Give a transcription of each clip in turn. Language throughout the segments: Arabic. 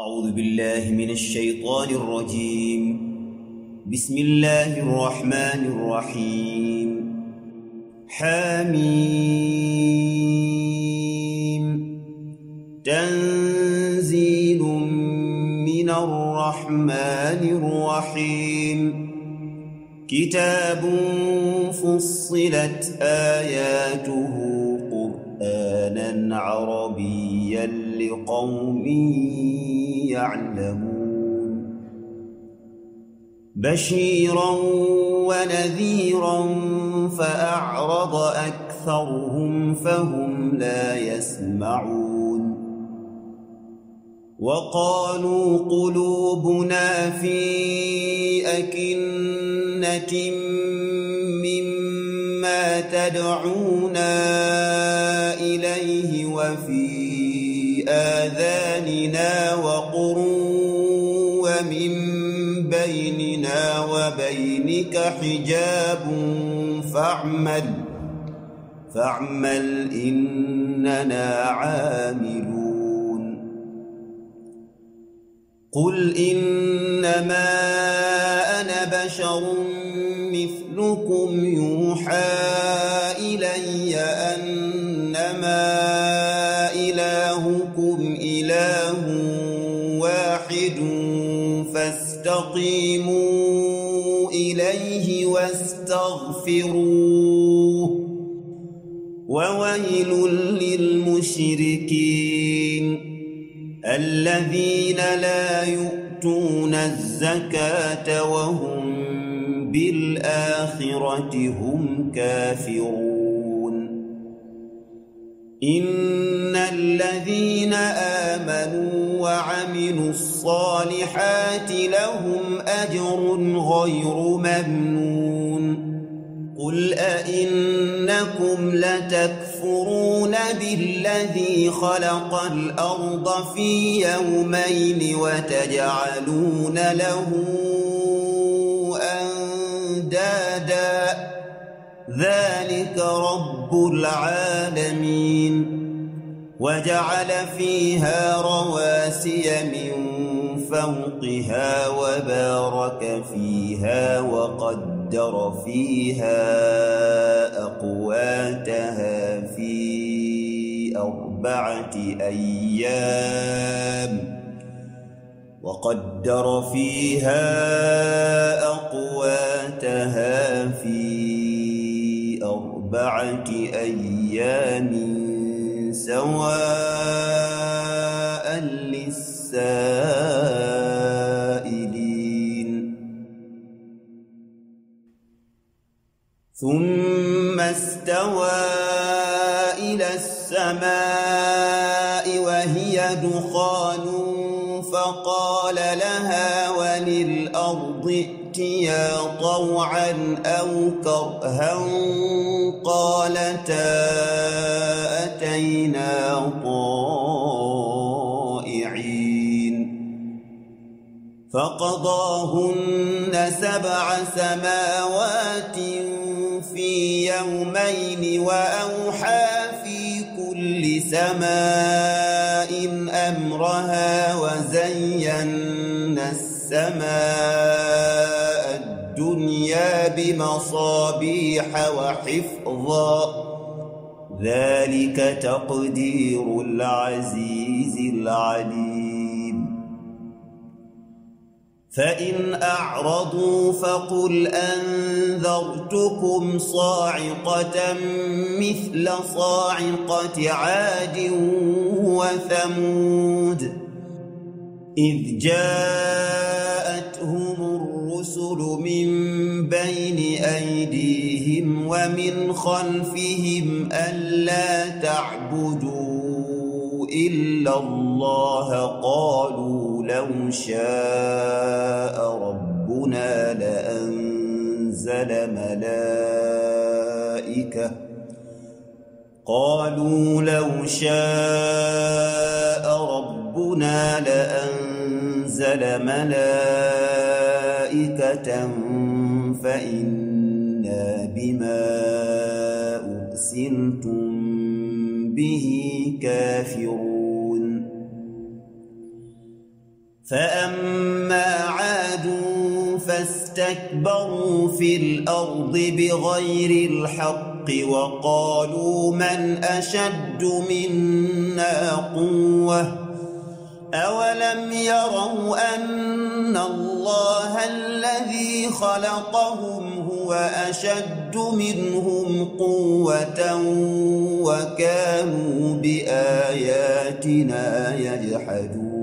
أعوذ بالله من الشيطان الرجيم. بسم الله الرحمن الرحيم. حميم. تنزيل من الرحمن الرحيم. كتاب فصلت آياته قرآنا عربيا لقوم يعلمون. بشيرا ونذيرا فأعرض أكثرهم فهم لا يسمعون. وقالوا قلوبنا في أكنة مما تدعونا إليه وفي آذاننا وقر ومن بيننا وبينك حجاب فاعمل إننا عاملون. قل إنما أنا بشر مثلكم يوحى إلي أنما إلهكم إله واحد فاستقيموا إليه واستغفروه. وويل للمشركين الذين لا يؤتون الزكاة وهم بالآخرة هم كافرون. إن الذين آمنوا وعملوا الصالحات لهم أجر غير ممنون. قل أئنكم لتكفرون بالذي خلق الأرض في يومين وتجعلون له أندادا ذلك رب العالمين. وجعل فيها رواسي من فوقها وبارك فيها وقدر فيها أقواتها في 4 أيام سواء للسائلين. ثم استوى إلى السماء وهي دخان فقال لها وللأرض ائتيا طوعا أو كرها قالتا أتينا طائعين. فقضاهن 7 سماوات في يومين وأوحى في كل سماء أمرها وزينا السماء الدنيا بمصابيح وحفظا ذلك تقدير العزيز العليم. فإن أعرضوا فقل أنذرتكم صاعقة مثل صاعقة عاد وثمود إذ جاءتهم الرسل من بين أيديهم ومن خلفهم ألا تعبدوا إلا الله قالوا لو شاء ربنا لأنزل ملائكة فإنا بما أرسلتم به كافرون فأما عاد فاستكبروا في الأرض بغير الحق وقالوا من أشد منا قوة أولم يروا أن الله الذي خلقهم هو أشد منهم قوة وكانوا بآياتنا يجحدون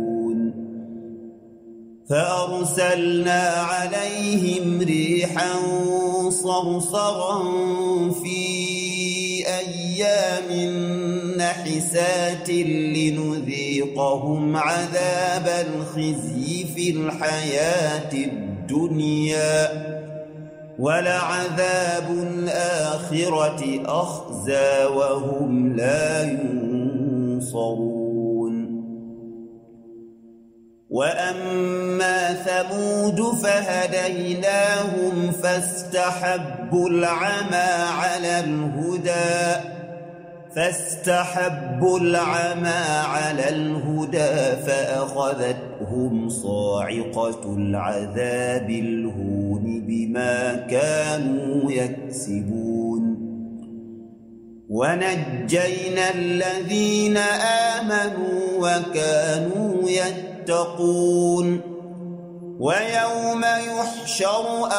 فأرسلنا عليهم ريحا صرصرا في أيام نحسات لنذيقهم عذاب الخزي في الحياة الدنيا ولعذاب الآخرة أخزى وهم لا ينصرون وأما ثمود فهديناهم فاستحبوا العمى على الهدى فأخذتهم صاعقة العذاب الهون بما كانوا يكسبون ونجينا الذين آمنوا وكانوا يتقون ويوم يحشر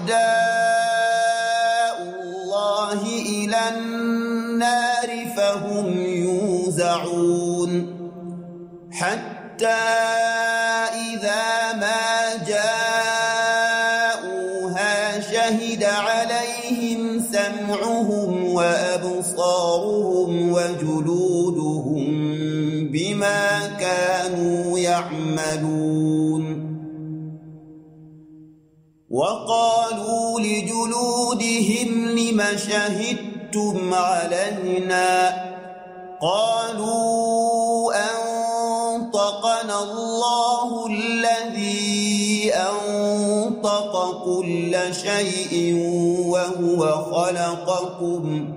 أعداء الله إلى النار فهم يوزعون حتى إذا ما جاءوها شهد عليهم سمعهم وأبصارهم وجلودهم بما كانوا يعملون وقالوا لجلودهم لم شهدتم علينا قالوا أنطقنا الله الذي أنطق كل شيء وهو خلقكم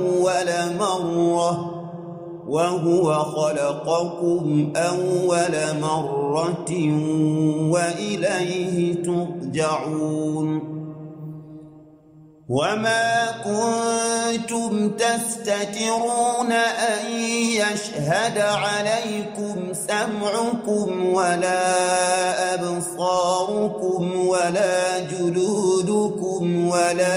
أول مرة وإليه ترجعون وما كنتم تستترون أن يشهد عليكم سمعكم ولا أبصاركم ولا جلودكم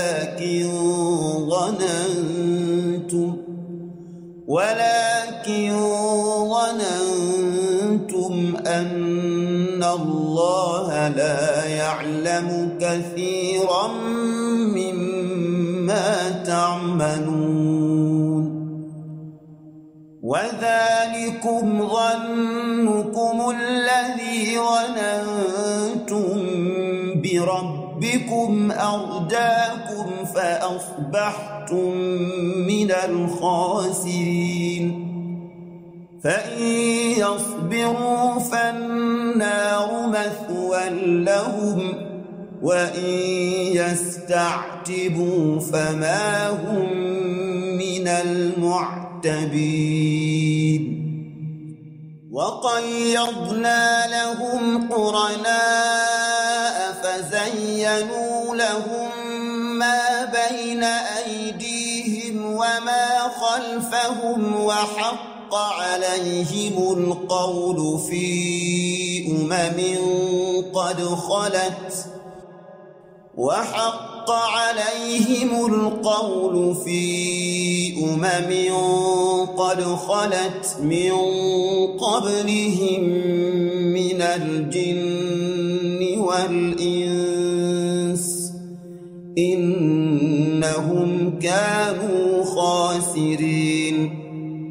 ولكن ظننتم أن الله لا يعلم كثيرا مما تعملون وذلكم ظنكم الذي ظننتم بربكم أرداكم فأصبحتم من الخاسرين فإن يصبروا فالنار مثوى لهم وإن يستعتبوا فما هم من المعتبين وقيضنا لهم قرناء فزينوا لهم ما بين أيديهم وما خلفهم وحق عليهم القول في قد خلت من قبلهم من الجن والإنس إنهم كانوا خاسرين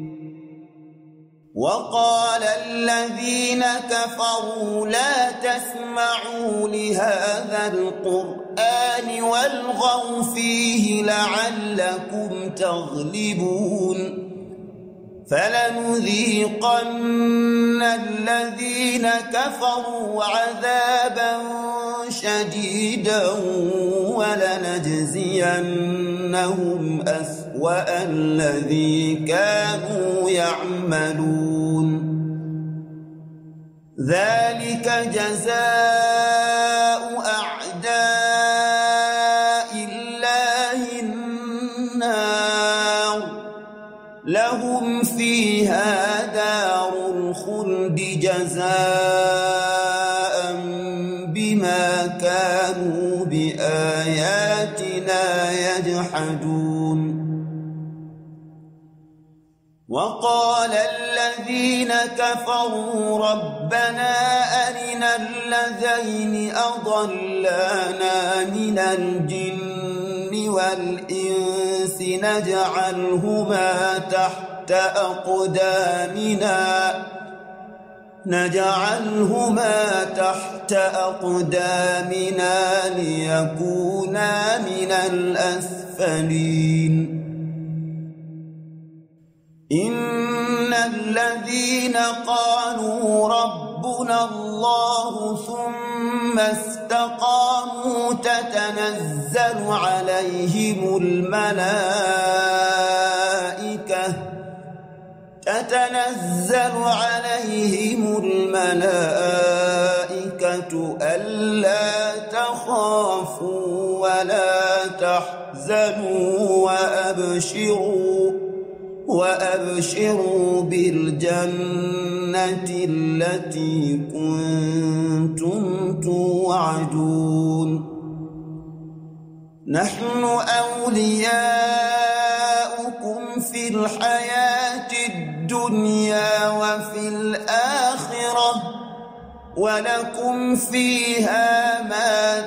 وقال الذين كفروا لا تسمعوا لهذا القرآن والغوا فيه لعلكم تغلبون فلنذيقن الذين كفروا عذابا شديدا ولنجزينهم أسوأ الذي كانوا يعملون ذلك جزاء أعداء الله النار لهم فيها دار الخلد جزاء بما كانوا بآياتنا يجحدون وقال الذين كفروا ربنا أرنا الذين أضلانا من الجن والإنس نجعلهما تحت أقدامنا ليكونا من الأسفلين إن الذين قالوا ربنا الله ثم استقاموا تتنزل عليهم الملائكة ألا تخافوا ولا تحزنوا وأبشروا بالجنة التي كنتم توعدون نحن أولياؤكم في الحياة الدنيا وفي الآخرة ولكم فيها ما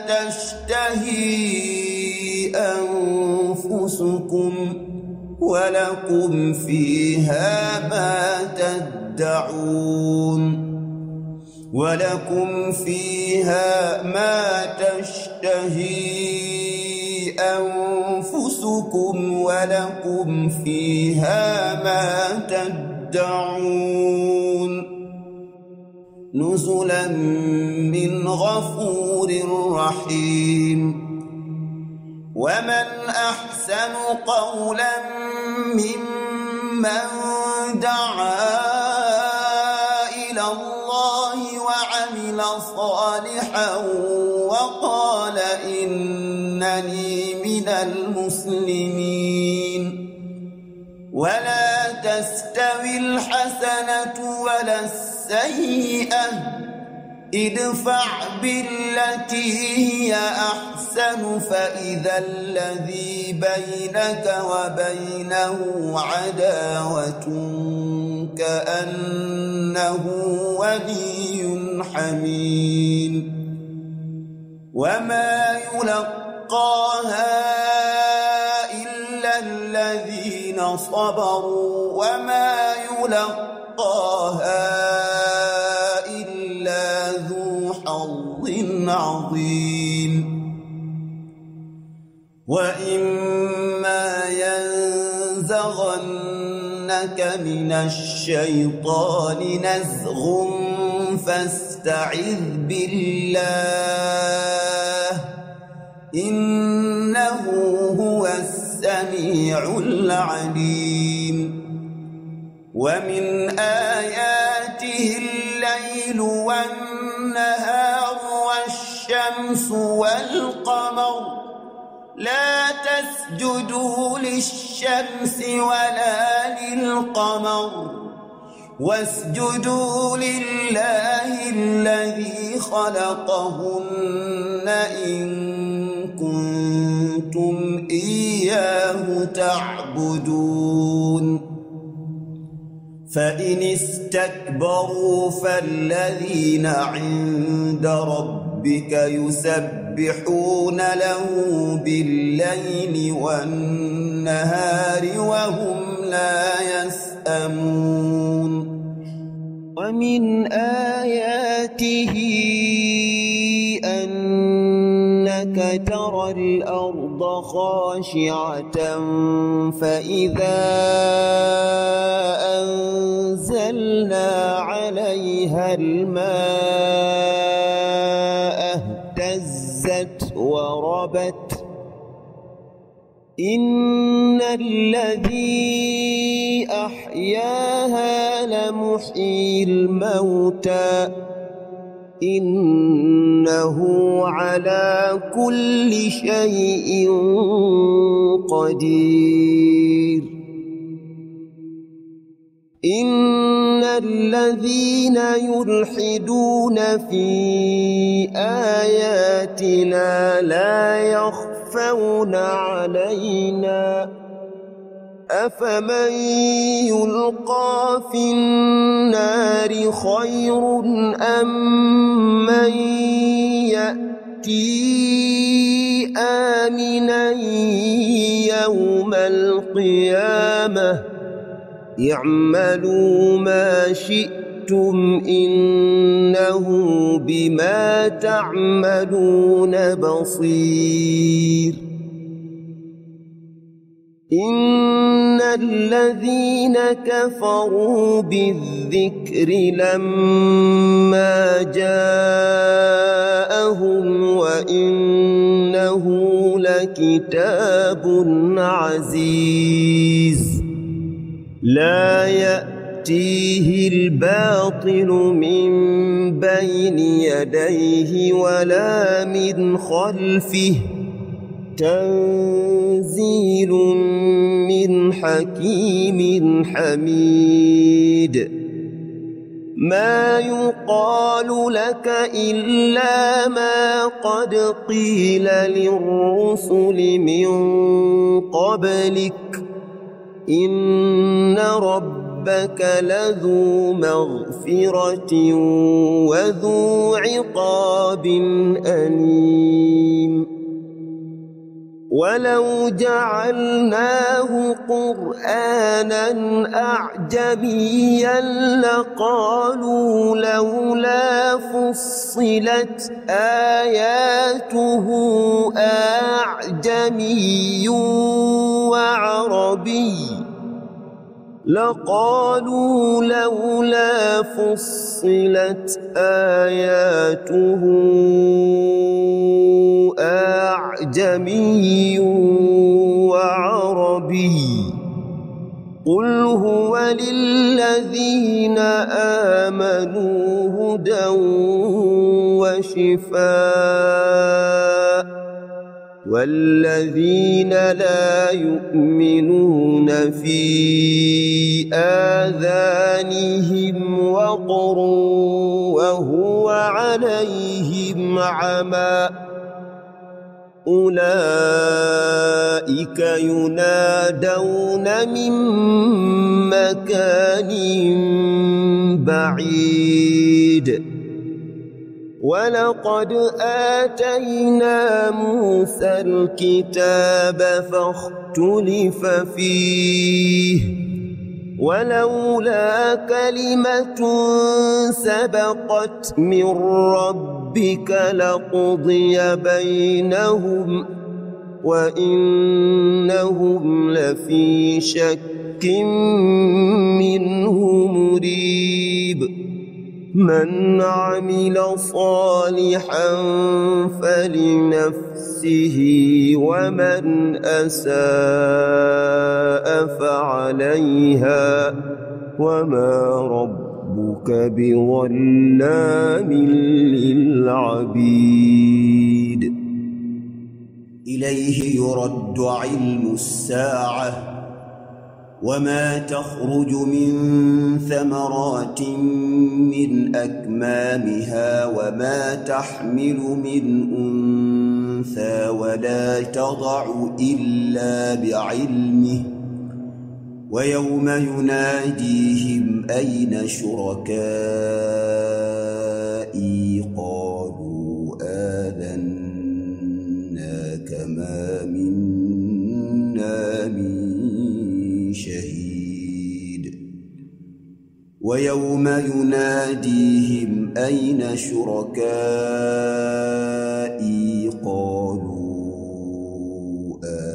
تشتهي أنفسكم ولكم فيها ما تدعون ولكم فيها ما تشتهي أنفسكم ولكم فيها ما تدعون نزلا من غفور رحيم ومن أحسن قولا ممن دعا إلى الله وعمل صالحا وقال إنني من المسلمين ولا تستوي الحسنة ولا السيئة ادفع بالتي هي أحسن فإذا الذي بينك وبينه عداوة كأنه ولي حميم وما يلقاها إلا الذين صبروا وما يلقاها إلا ذو حظ عظيم وإما ينزغنك من الشيطان نزغ فاستعذ بالله إنه هو السميع العليم ومن آياته الليل والنهار والشمس والقمر لا تسجدوا للشمس ولا للقمر واسجدوا لله الذي خلقهن إن كنتم إياه تعبدون فإن استكبروا فالذين عند ربك يسبحون له بالليل والنهار وهم لا يسأمون ومن آياته أنك ترى الأرض خاشعة فإذا أنزلنا عليها الماء اهتزت وربت إن الذي أحياها لمحيي الموتى إنه على كل شيء قدير. إن الذين يلحدون في آياتنا لا يخفون علينا أفمن يلقى في النار خير أم من يأتي آمنا يوم القيامة اعملوا ما شئتم إنه بما تعملون بصير. إن الذين كفروا بالذكر لما جاءهم وإنه لكتاب عزيز لا يأتيه الباطل من بين يديه ولا من خلفه تنزيل من حكيم حميد. ما يقال لك إلا ما قد قيل للرسل من قبلك إن ربك لذو مغفرة وذو عقاب أليم. ولو جعلناه قرآنا أعجميا لقالوا لولا فصلت آياته أعجمي وعربي لقالوا لولا فصلت آياته أعجمي وعربي قل هو للذين آمنوا هدى وشفاء والذين لا يؤمنون في آذانهم وقر وهو عليهم عمى أولئك ينادون من مكان بعيد. ولقد آتينا موسى الكتاب فاختلف فيه ولولا كلمة سبقت من ربك لقضي بينهم وإنهم لفي شك منه مريب. من عمل صالحا فلنفسه ومن أساء فعليها وما ربك بظلام للعبيد. إليه يرد علم الساعة وما تخرج من ثمرات من أكمامها وما تحمل من أنثى ولا تضع إلا بعلمه ويوم يناديهم أين شركائي قالوا آذناك ما منا من شهيد ويوم يناديهم أين شركائي قالوا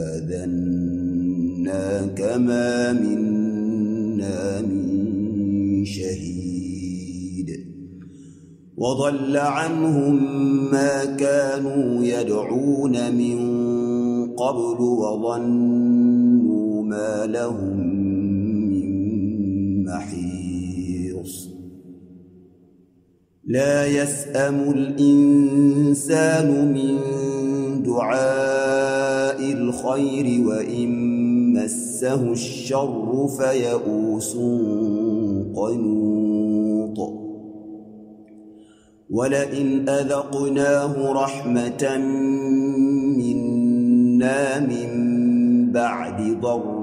آذناك ما منا من شهيد وضل عنهم ما كانوا يدعون من قبل وظنوا ما لهم من محيص. لا يسأم الإنسان من دعاء الخير وإن مسه الشر فيئوس قنوط ولئن أذقناه رحمة منا من بعد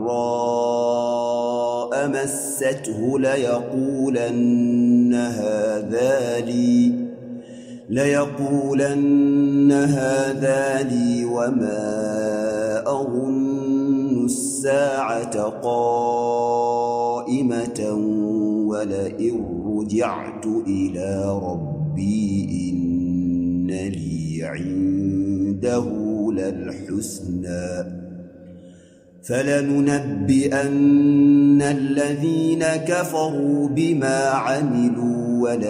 ضراء مسته ليقولن هذا لي وما أظن الساعة قائمة ولئن رجعت إلى ربي إن لي عنده للحسنى فلننبئن الذين كفروا بما عملوا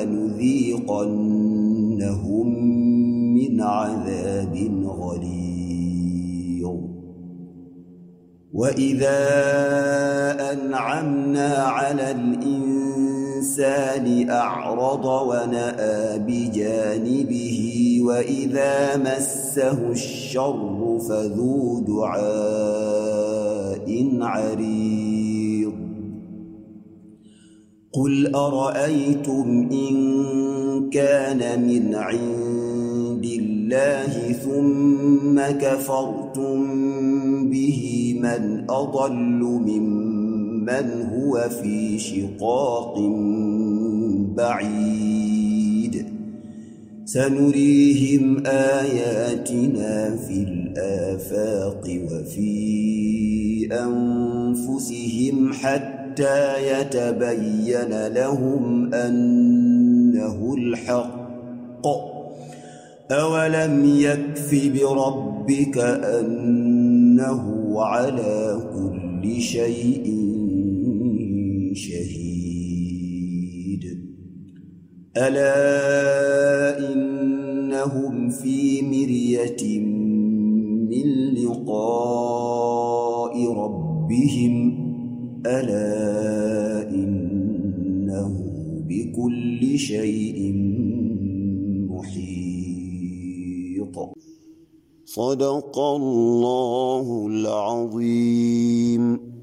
ولنذيقنهم من عذاب غليظ وإذا أنعمنا على الإنسان أعرض ونأى بجانبه وإذا مسه الشر فذو دعاء عريض قل أرأيتم إن كان من عند الله ثم كفرتم به من أضل ممن هو في شقاق بعيد سنريهم آياتنا في الآفاق وفي أنفسهم حتى يتبين لهم أنه الحق أولم يكف بربك أنه على كل شيء شهيد ألا إنهم في مرية من لقاء ربهم ألا إنه بكل شيء محيط صدق الله العظيم.